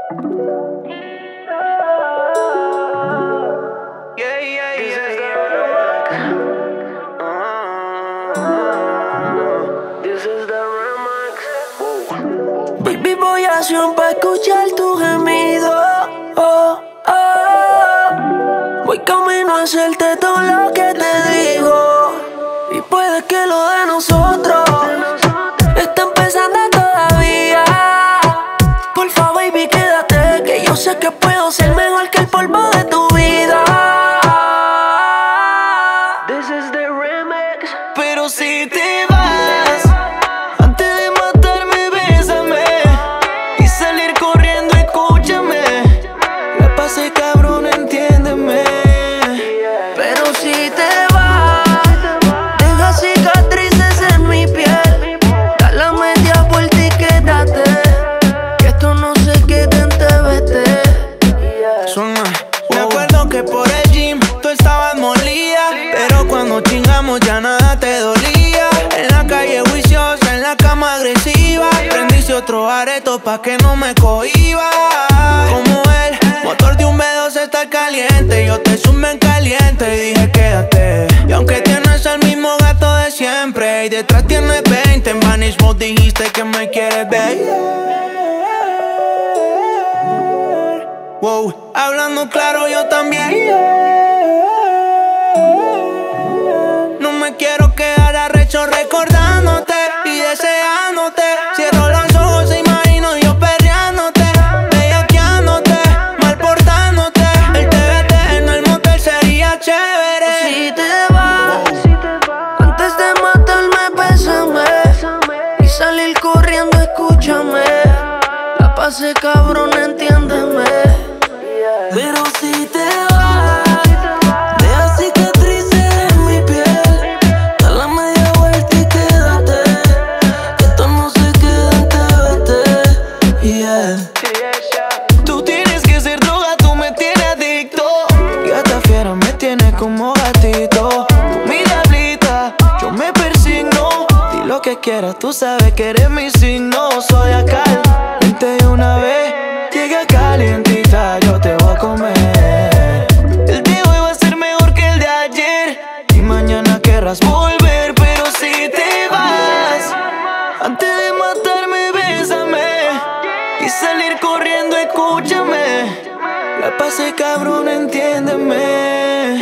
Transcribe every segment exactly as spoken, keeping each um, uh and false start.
Yeah, yeah, yeah, yeah. This is the remix. Baby, voy a acción pa' escuchar tu gemido. Oh, oh. Voy camino a hacerte todo lo que te digo. Y puede que lo de nosotros está empezando todavía. Porfa, baby, quédate, que yo sé que puedo ser mejor que el polvo de tu vida. This is the remix. Pero si te vas, antes de matarme, bésame y salir corriendo, escúchame. La pasé cabrón, entiéndeme. Pero si te vas, deja cicatrices en mi piel. Da la media vuelta y quédate, que esto no se quede en T V T. Suena. Me acuerdo que por el gym tú estabas molida, pero cuando chingamos ya nada te dolía. En la calle juiciosa, en la cama agresiva, prendiste otro areto pa' que no me cohiba. Como el motor de un B dos está caliente, yo te sumé en caliente y dije quédate. Y aunque tienes el mismo gato de siempre y detrás tienes veinte, en Vanish Mode dijiste que me quieres ver. Wow, hablando claro yo también. No me quiero quedar arrecho recordándote y deseándote. Cierro los ojos e imagino yo perreándote, bellaqueándote, mal portándote. El T V T en el motel sería chévere. Si te vas, antes de matarme, bésame y salir corriendo, escúchame. La pasé cabrón, entiéndeme. Pero si te vas, deja cicatrices en mi piel. Da la media vuelta y quédate, que esto no se queda en T V T. Yeah. Tú tienes que ser droga, tú me tienes adicto. Gata fiera me tienes como gatito. Mi diablita, yo me persigno. Di lo que quieras, tú sabes que eres mi signo. Soy acá, vente una vez, llega calientita, yo te voy a comer. El de hoy va a ser mejor que el de ayer y mañana querrás volver. Pero si te vas, antes de matarme, bésame y salir corriendo, escúchame. La pasé cabrón, entiéndeme.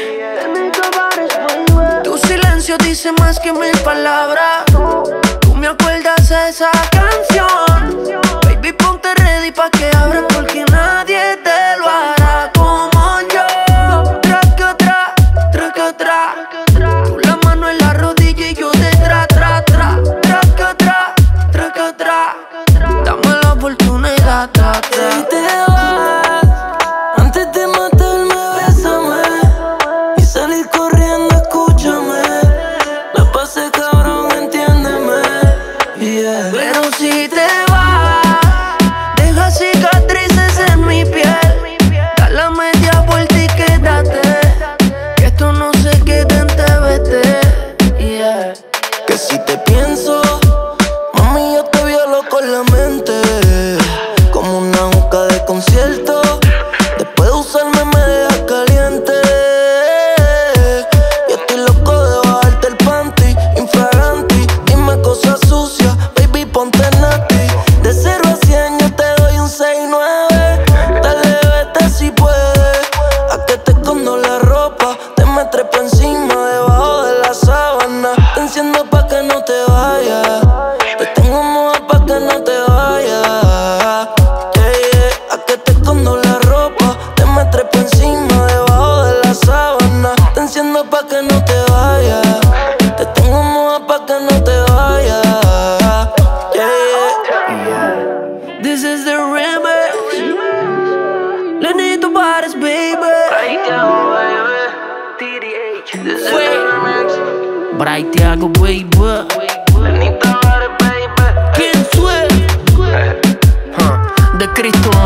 Tu silencio dice más que mil palabras. Tú me acuerdas de esa canción. Baby, ponte ready pa' que abra, porque nadie te lo hará como yo. Traca, tra, traca, tra. Tú la mano en la rodilla y yo detrás, tra, tra. Traca, tra, traca, tra. Dame la oportunidad, tra, tra. Si te vas, antes de matarme, bésame y salir corriendo, escúchame. La pasé cabrón, entiéndeme. Yeah. Pero si te vas, deja cicatrices en mi piel. Da la media vuelta y quédate, que esto no se quede en T V T. Yeah. Que si te pienso, mami, yo te violo con la mente, como una juca de concierto. Después de usarme me deja caliente. Yo estoy loco de bajarte el panty, infraganti. Dime cosas sucias, baby, ponte nati. De cero a cien yo te doy un seis nueve. Dale, vete si puedes, a que te escondo la ropa. Te me trepo encima, debajo de la sábana. Te enciendo pa' que no te vayas, te tengo moja pa' que no te vayas. Yeah, yeah. A que te escondo la ropa, te me trepo encima, debajo de la sábana. Te enciendo pa' que no te vayas, te tengo moja pa' que no te vayas. Yeah, yeah. This is the remix. Lenny, tu pares, baby. Braithiago, baby. T D H. This is the remix. Braithiago, baby. Lenny Tavares, baby. ¿Quién fue? Huh. De Cristo